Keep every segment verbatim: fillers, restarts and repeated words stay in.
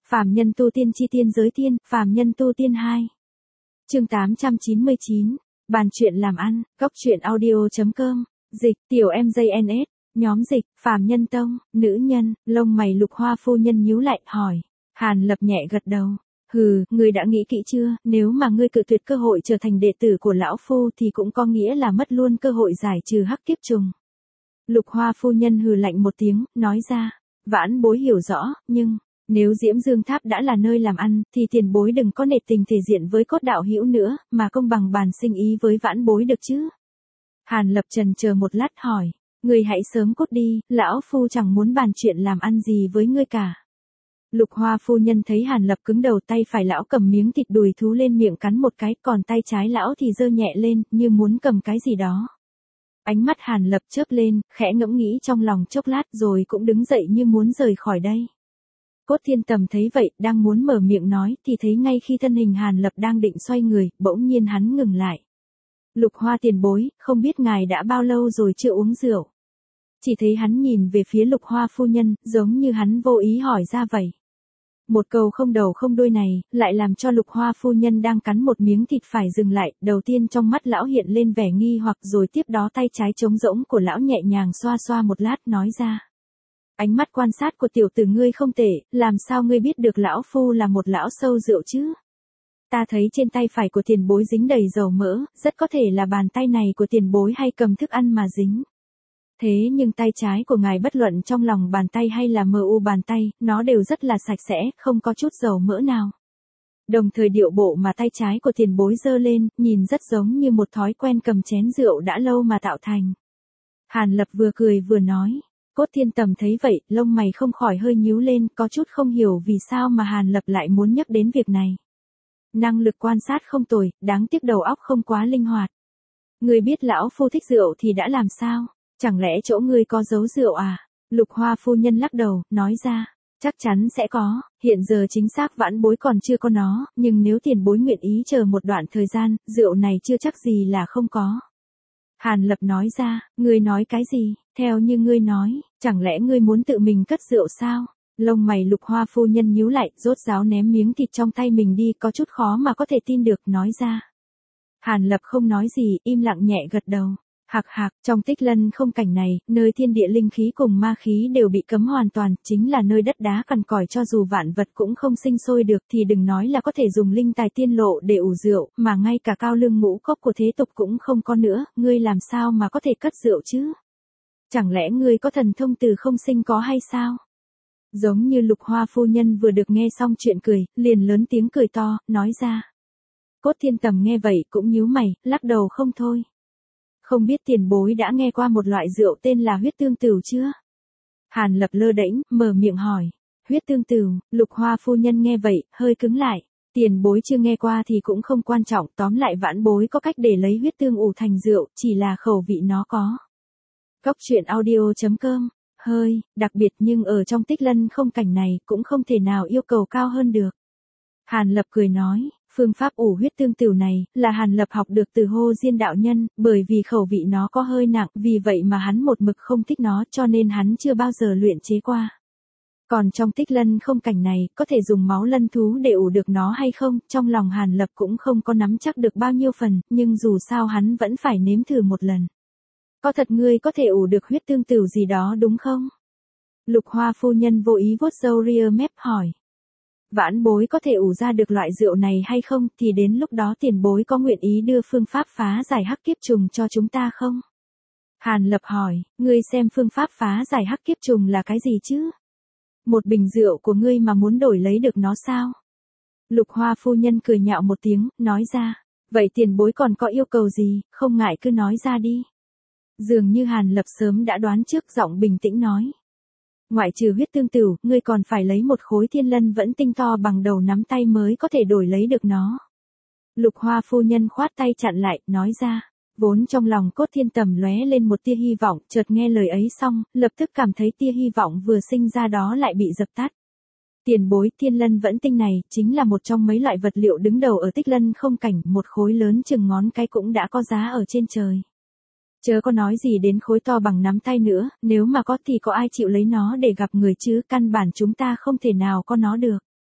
Phàm nhân tu tiên chi tiên giới tiên, phàm nhân tu tiên hai. Chương tám trăm chín mươi chín, bàn chuyện làm ăn, góc chuyện audio.com, dịch, tiểu em gi en ét, nhóm dịch, phàm nhân tông, nữ nhân, lông mày Lục Hoa phu nhân nhíu lại, hỏi. Hàn Lập nhẹ gật đầu. Hừ, ngươi đã nghĩ kỹ chưa, nếu mà ngươi cự tuyệt cơ hội trở thành đệ tử của lão phu thì cũng có nghĩa là mất luôn cơ hội giải trừ hắc kiếp trùng. Lục Hoa phu nhân hừ lạnh một tiếng, nói ra. Vãn bối hiểu rõ, nhưng, nếu Diễm Dương Tháp đã là nơi làm ăn, thì tiền bối đừng có nể tình thể diện với cốt đạo hữu nữa, mà công bằng bàn sinh ý với vãn bối được chứ. Hàn Lập trần chờ một lát hỏi, ngươi hãy sớm cút đi, lão phu chẳng muốn bàn chuyện làm ăn gì với ngươi cả. Lục Hoa phu nhân thấy Hàn Lập cứng đầu, tay phải lão cầm miếng thịt đùi thú lên miệng cắn một cái, còn tay trái lão thì giơ nhẹ lên, như muốn cầm cái gì đó. Ánh mắt Hàn Lập chớp lên, khẽ ngẫm nghĩ trong lòng chốc lát rồi cũng đứng dậy như muốn rời khỏi đây. Cốt Thiên Tầm thấy vậy, đang muốn mở miệng nói, thì thấy ngay khi thân hình Hàn Lập đang định xoay người, bỗng nhiên hắn ngừng lại. Lục Hoa tiền bối, không biết ngài đã bao lâu rồi chưa uống rượu. Chỉ thấy hắn nhìn về phía Lục Hoa phu nhân, giống như hắn vô ý hỏi ra vậy. Một câu không đầu không đuôi này, lại làm cho Lục Hoa phu nhân đang cắn một miếng thịt phải dừng lại, đầu tiên trong mắt lão hiện lên vẻ nghi hoặc, rồi tiếp đó tay trái trống rỗng của lão nhẹ nhàng xoa xoa một lát nói ra. Ánh mắt quan sát của tiểu tử ngươi không tệ, làm sao ngươi biết được lão phu là một lão sâu rượu chứ? Ta thấy trên tay phải của tiền bối dính đầy dầu mỡ, rất có thể là bàn tay này của tiền bối hay cầm thức ăn mà dính. Thế nhưng tay trái của ngài bất luận trong lòng bàn tay hay là mờ u bàn tay, nó đều rất là sạch sẽ, không có chút dầu mỡ nào. Đồng thời điệu bộ mà tay trái của tiền bối giơ lên, nhìn rất giống như một thói quen cầm chén rượu đã lâu mà tạo thành. Hàn Lập vừa cười vừa nói. Cốt Thiên Tầm thấy vậy, lông mày không khỏi hơi nhíu lên, có chút không hiểu vì sao mà Hàn Lập lại muốn nhắc đến việc này. Năng lực quan sát không tồi, đáng tiếc đầu óc không quá linh hoạt. Ngươi biết lão phu thích rượu thì đã làm sao? Chẳng lẽ chỗ ngươi có giấu rượu à? Lục Hoa phu nhân lắc đầu, nói ra, chắc chắn sẽ có, hiện giờ chính xác vãn bối còn chưa có nó, nhưng nếu tiền bối nguyện ý chờ một đoạn thời gian, rượu này chưa chắc gì là không có. Hàn Lập nói ra, ngươi nói cái gì, theo như ngươi nói, chẳng lẽ ngươi muốn tự mình cất rượu sao? Lông mày Lục Hoa phu nhân nhíu lại, rốt ráo ném miếng thịt trong tay mình đi, có chút khó mà có thể tin được, nói ra. Hàn Lập không nói gì, im lặng nhẹ gật đầu. Hạc hạc, trong Tích Lân không cảnh này, nơi thiên địa linh khí cùng ma khí đều bị cấm hoàn toàn, chính là nơi đất đá cằn cỏi, cho dù vạn vật cũng không sinh sôi được thì đừng nói là có thể dùng linh tài tiên lộ để ủ rượu, mà ngay cả cao lương ngũ cốc của thế tục cũng không có nữa, ngươi làm sao mà có thể cất rượu chứ? Chẳng lẽ ngươi có thần thông từ không sinh có hay sao? Giống như Lục Hoa phu nhân vừa được nghe xong chuyện cười, liền lớn tiếng cười to, nói ra. Cốt Thiên Tầm nghe vậy cũng nhíu mày, lắc đầu không thôi. Không biết tiền bối đã nghe qua một loại rượu tên là huyết tương tửu chưa? Hàn Lập lơ đễnh, mở miệng hỏi. Huyết tương tửu, Lục Hoa phu nhân nghe vậy, hơi cứng lại. Tiền bối chưa nghe qua thì cũng không quan trọng, tóm lại vãn bối có cách để lấy huyết tương ủ thành rượu, chỉ là khẩu vị nó có. Góc chuyện audio.com, hơi, đặc biệt nhưng ở trong Tích Lân không cảnh này cũng không thể nào yêu cầu cao hơn được. Hàn Lập cười nói. Phương pháp ủ huyết tương tửu này, là Hàn Lập học được từ Hô Diên đạo nhân, bởi vì khẩu vị nó có hơi nặng, vì vậy mà hắn một mực không thích nó, cho nên hắn chưa bao giờ luyện chế qua. Còn trong Tích Lân không cảnh này, có thể dùng máu lân thú để ủ được nó hay không, trong lòng Hàn Lập cũng không có nắm chắc được bao nhiêu phần, nhưng dù sao hắn vẫn phải nếm thử một lần. Có thật ngươi có thể ủ được huyết tương tửu gì đó đúng không? Lục Hoa phu nhân vô ý vuốt râu ria mép hỏi. Vãn bối có thể ủ ra được loại rượu này hay không, thì đến lúc đó tiền bối có nguyện ý đưa phương pháp phá giải hắc kiếp trùng cho chúng ta không? Hàn Lập hỏi, ngươi xem phương pháp phá giải hắc kiếp trùng là cái gì chứ? Một bình rượu của ngươi mà muốn đổi lấy được nó sao? Lục Hoa phu nhân cười nhạo một tiếng, nói ra, vậy tiền bối còn có yêu cầu gì, không ngại cứ nói ra đi. Dường như Hàn Lập sớm đã đoán trước, giọng bình tĩnh nói. Ngoại trừ huyết tương tửu, ngươi còn phải lấy một khối thiên lân vẫn tinh to bằng đầu nắm tay mới có thể đổi lấy được nó. Lục Hoa phu nhân khoát tay chặn lại, nói ra. Vốn trong lòng Cốt Thiên Tầm lóe lên một tia hy vọng, chợt nghe lời ấy xong, lập tức cảm thấy tia hy vọng vừa sinh ra đó lại bị dập tắt. Tiền bối thiên lân vẫn tinh này, chính là một trong mấy loại vật liệu đứng đầu ở Tích Lân không cảnh, một khối lớn chừng ngón cái cũng đã có giá ở trên trời. Chớ có nói gì đến khối to bằng nắm tay nữa, nếu mà có thì có ai chịu lấy nó để gặp người chứ, căn bản chúng ta không thể nào có nó được.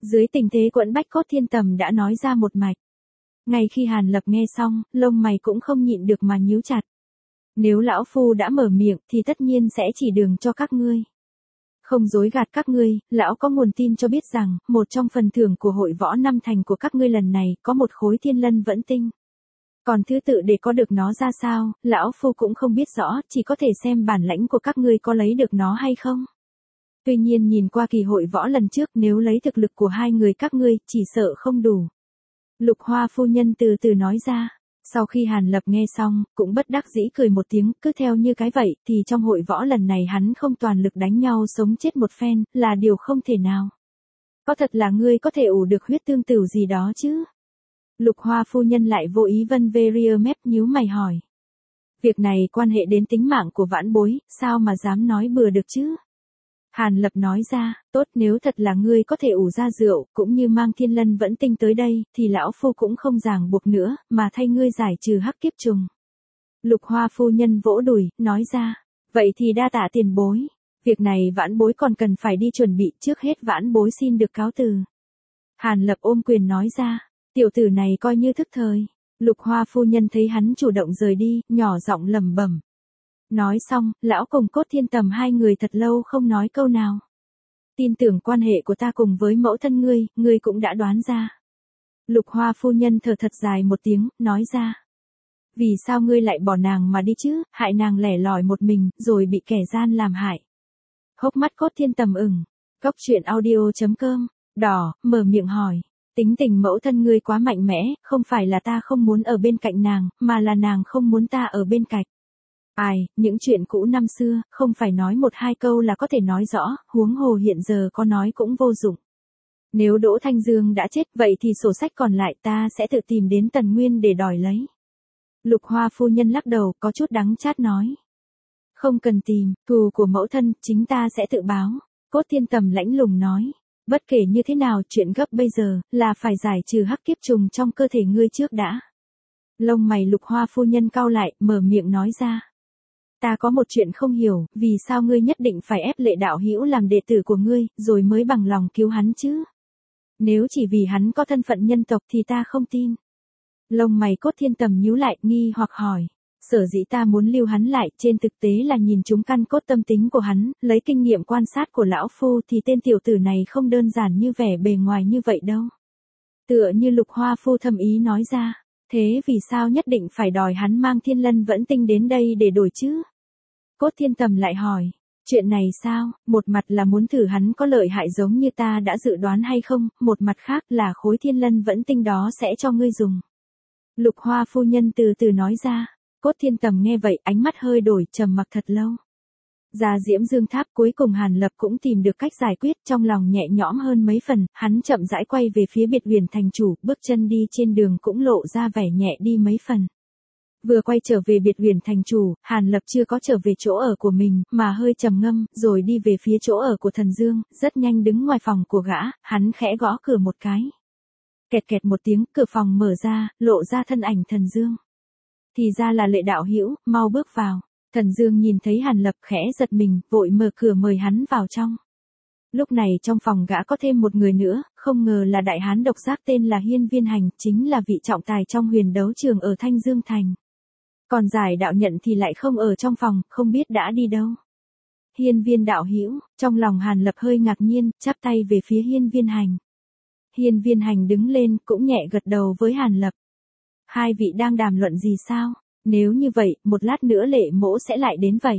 Dưới tình thế quẫn bách Cốt Thiên Tầm đã nói ra một mạch. Ngay khi Hàn Lập nghe xong, lông mày cũng không nhịn được mà nhíu chặt. Nếu lão phu đã mở miệng thì tất nhiên sẽ chỉ đường cho các ngươi. Không dối gạt các ngươi, lão có nguồn tin cho biết rằng, một trong phần thưởng của hội võ năm thành của các ngươi lần này có một khối thiên lân vẫn tinh. Còn thứ tự để có được nó ra sao, lão phu cũng không biết rõ, chỉ có thể xem bản lãnh của các ngươi có lấy được nó hay không. Tuy nhiên nhìn qua kỳ hội võ lần trước, nếu lấy thực lực của hai người các ngươi, chỉ sợ không đủ. Lục Hoa phu nhân từ từ nói ra. Sau khi Hàn Lập nghe xong, cũng bất đắc dĩ cười một tiếng, cứ theo như cái vậy, thì trong hội võ lần này hắn không toàn lực đánh nhau sống chết một phen, là điều không thể nào. Có thật là ngươi có thể ủ được huyết tương tử gì đó chứ? Lục Hoa phu nhân lại vô ý vân vê ria mép nhíu mày hỏi. Việc này quan hệ đến tính mạng của vãn bối, sao mà dám nói bừa được chứ? Hàn Lập nói ra, tốt, nếu thật là ngươi có thể ủ ra rượu, cũng như mang thiên lân vẫn tinh tới đây, thì lão phu cũng không ràng buộc nữa, mà thay ngươi giải trừ hắc kiếp trùng. Lục Hoa phu nhân vỗ đùi, nói ra, vậy thì đa tạ tiền bối. Việc này vãn bối còn cần phải đi chuẩn bị, trước hết vãn bối xin được cáo từ. Hàn Lập ôm quyền nói ra, tiểu tử này coi như thức thời. Lục Hoa phu nhân thấy hắn chủ động rời đi, nhỏ giọng lẩm bẩm. Nói xong, lão cùng Cốt Thiên Tầm hai người thật lâu không nói câu nào. Tin tưởng quan hệ của ta cùng với mẫu thân ngươi, ngươi cũng đã đoán ra. Lục Hoa phu nhân thở thật dài một tiếng, nói ra. Vì sao ngươi lại bỏ nàng mà đi chứ, hại nàng lẻ loi một mình, rồi bị kẻ gian làm hại. Hốc mắt Cốt Thiên Tầm ửng. Cốc truyện audio chấm com, đỏ, mở miệng hỏi. Tính tình mẫu thân ngươi quá mạnh mẽ, không phải là ta không muốn ở bên cạnh nàng, mà là nàng không muốn ta ở bên cạnh. Ai, những chuyện cũ năm xưa, không phải nói một hai câu là có thể nói rõ, huống hồ hiện giờ có nói cũng vô dụng. Nếu Đỗ Thanh Dương đã chết, vậy thì sổ sách còn lại ta sẽ tự tìm đến Tần Nguyên để đòi lấy. Lục Hoa phu nhân lắc đầu, có chút đắng chát nói. Không cần tìm, thù của mẫu thân, chính ta sẽ tự báo. Cốt Thiên Tầm lãnh lùng nói. Bất kể như thế nào, chuyện gấp bây giờ, là phải giải trừ hắc kiếp trùng trong cơ thể ngươi trước đã. Lông mày Lục Hoa phu nhân cau lại, mở miệng nói ra. Ta có một chuyện không hiểu, vì sao ngươi nhất định phải ép Lệ đạo hữu làm đệ tử của ngươi, rồi mới bằng lòng cứu hắn chứ? Nếu chỉ vì hắn có thân phận nhân tộc thì ta không tin. Lông mày Cốt Thiên Tầm nhíu lại, nghi hoặc hỏi. Sở dĩ ta muốn lưu hắn lại, trên thực tế là nhìn chúng căn cốt tâm tính của hắn, lấy kinh nghiệm quan sát của lão phu thì tên tiểu tử này không đơn giản như vẻ bề ngoài như vậy đâu. Tựa như Lục Hoa phu thầm ý nói ra, thế vì sao nhất định phải đòi hắn mang thiên lân vẫn tinh đến đây để đổi chứ? Cốt Thiên Tầm lại hỏi, chuyện này sao, một mặt là muốn thử hắn có lợi hại giống như ta đã dự đoán hay không, một mặt khác là khối thiên lân vẫn tinh đó sẽ cho ngươi dùng. Lục Hoa phu nhân từ từ nói ra. Cốt Thiên Tầm nghe vậy, ánh mắt hơi đổi, trầm mặc thật lâu. Ra Diễm Dương Tháp, cuối cùng Hàn Lập cũng tìm được cách giải quyết, trong lòng nhẹ nhõm hơn mấy phần, hắn chậm rãi quay về phía Biệt Huyền thành chủ, bước chân đi trên đường cũng lộ ra vẻ nhẹ đi mấy phần. Vừa quay trở về Biệt Huyền thành chủ, Hàn Lập chưa có trở về chỗ ở của mình, mà hơi trầm ngâm, rồi đi về phía chỗ ở của Thần Dương, rất nhanh đứng ngoài phòng của gã, hắn khẽ gõ cửa một cái. Kẹt kẹt một tiếng, cửa phòng mở ra, lộ ra thân ảnh Thần Dương. Thì ra là Lệ đạo hữu, mau bước vào. Thần Dương nhìn thấy Hàn Lập khẽ giật mình, vội mở cửa mời hắn vào trong. Lúc này trong phòng gã có thêm một người nữa, không ngờ là đại hán độc giác tên là Hiên Viên Hành, chính là vị trọng tài trong huyền đấu trường ở Thanh Dương Thành. Còn giải đạo nhận thì lại không ở trong phòng, không biết đã đi đâu. Hiên Viên đạo hữu, trong lòng Hàn Lập hơi ngạc nhiên, chắp tay về phía Hiên Viên Hành. Hiên Viên Hành đứng lên, cũng nhẹ gật đầu với Hàn Lập. Hai vị đang đàm luận gì sao? Nếu như vậy, một lát nữa Lệ mỗ sẽ lại đến vậy.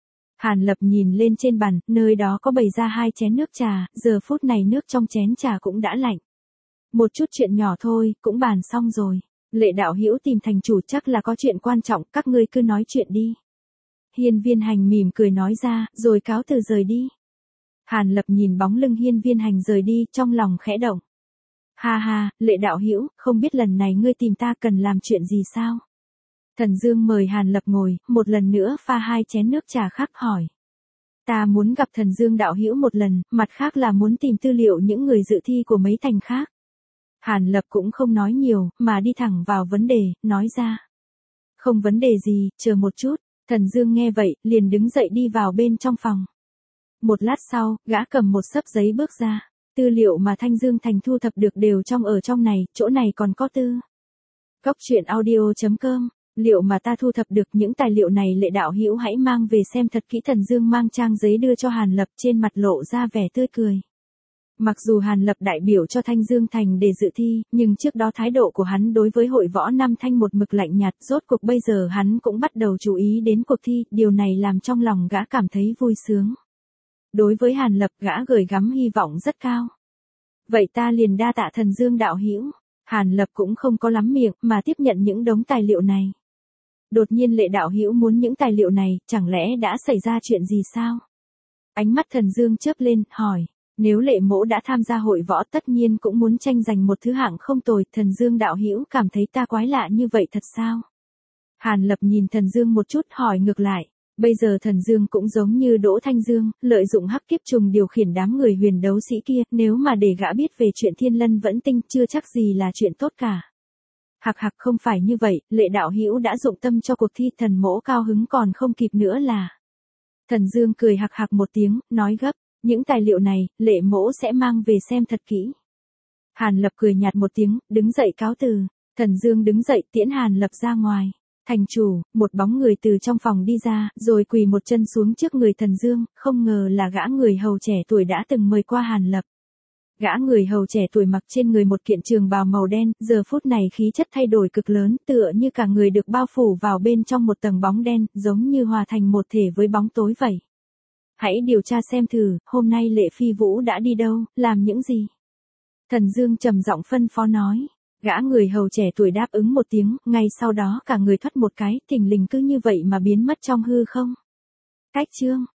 Hàn Lập nhìn lên trên bàn, nơi đó có bày ra hai chén nước trà, giờ phút này nước trong chén trà cũng đã lạnh. Một chút chuyện nhỏ thôi, cũng bàn xong rồi. Lệ đạo hữu tìm thành chủ chắc là có chuyện quan trọng, các ngươi cứ nói chuyện đi. Hiên Viên Hành mỉm cười nói ra, rồi cáo từ rời đi. Hàn Lập nhìn bóng lưng Hiên Viên Hành rời đi, trong lòng khẽ động. Ha ha, Lệ đạo hữu, không biết lần này ngươi tìm ta cần làm chuyện gì sao? Thần Dương mời Hàn Lập ngồi, một lần nữa pha hai chén nước trà khác hỏi. Ta muốn gặp Thần Dương đạo hữu một lần, mặt khác là muốn tìm tư liệu những người dự thi của mấy thành khác. Hàn Lập cũng không nói nhiều, mà đi thẳng vào vấn đề, nói ra. Không vấn đề gì, chờ một chút. Thần Dương nghe vậy, liền đứng dậy đi vào bên trong phòng. Một lát sau, gã cầm một xấp giấy bước ra. Tư liệu mà Thanh Dương Thành thu thập được đều trong ở trong này, chỗ này còn có tư. Góc truyện audio chấm com, liệu mà ta thu thập được những tài liệu này Lệ đạo hữu hãy mang về xem thật kỹ. Thần Dương mang trang giấy đưa cho Hàn Lập, trên mặt lộ ra vẻ tươi cười. Mặc dù Hàn Lập đại biểu cho Thanh Dương Thành để dự thi, nhưng trước đó thái độ của hắn đối với hội võ Nam Thanh một mực lạnh nhạt, rốt cuộc bây giờ hắn cũng bắt đầu chú ý đến cuộc thi, điều này làm trong lòng gã cảm thấy vui sướng. Đối với Hàn Lập, gã gửi gắm hy vọng rất cao. Vậy ta liền đa tạ Thần Dương đạo hữu. Hàn Lập cũng không có lắm miệng mà tiếp nhận những đống tài liệu này. Đột nhiên Lệ đạo hữu muốn những tài liệu này, chẳng lẽ đã xảy ra chuyện gì sao? Ánh mắt Thần Dương chớp lên, hỏi. Nếu Lệ mỗ đã tham gia hội võ tất nhiên cũng muốn tranh giành một thứ hạng không tồi. Thần Dương đạo hữu cảm thấy ta quái lạ như vậy thật sao? Hàn Lập nhìn Thần Dương một chút, hỏi ngược lại. Bây giờ Thần Dương cũng giống như Đỗ Thanh Dương, lợi dụng hắc kiếp trùng điều khiển đám người huyền đấu sĩ kia, nếu mà để gã biết về chuyện Thiên Lân Vẫn Tinh chưa chắc gì là chuyện tốt cả. Hạc hạc không phải như vậy, Lệ đạo hữu đã dụng tâm cho cuộc thi, thần mỗ cao hứng còn không kịp nữa là. Thần Dương cười hạc hạc một tiếng, nói gấp, những tài liệu này, Lệ mỗ sẽ mang về xem thật kỹ. Hàn Lập cười nhạt một tiếng, đứng dậy cáo từ. Thần Dương đứng dậy tiễn Hàn Lập ra ngoài. Thành chủ, một bóng người từ trong phòng đi ra, rồi quỳ một chân xuống trước người Thần Dương, không ngờ là gã người hầu trẻ tuổi đã từng mời qua Hàn Lập. Gã người hầu trẻ tuổi mặc trên người một kiện trường bào màu đen, giờ phút này khí chất thay đổi cực lớn, tựa như cả người được bao phủ vào bên trong một tầng bóng đen, giống như hòa thành một thể với bóng tối vậy. Hãy điều tra xem thử, hôm nay Lệ Phi Vũ đã đi đâu, làm những gì? Thần Dương trầm giọng phân phó nói. Gã người hầu trẻ tuổi đáp ứng một tiếng, ngay sau đó cả người thoát một cái, thình lình cứ như vậy mà biến mất trong hư không. Cách chương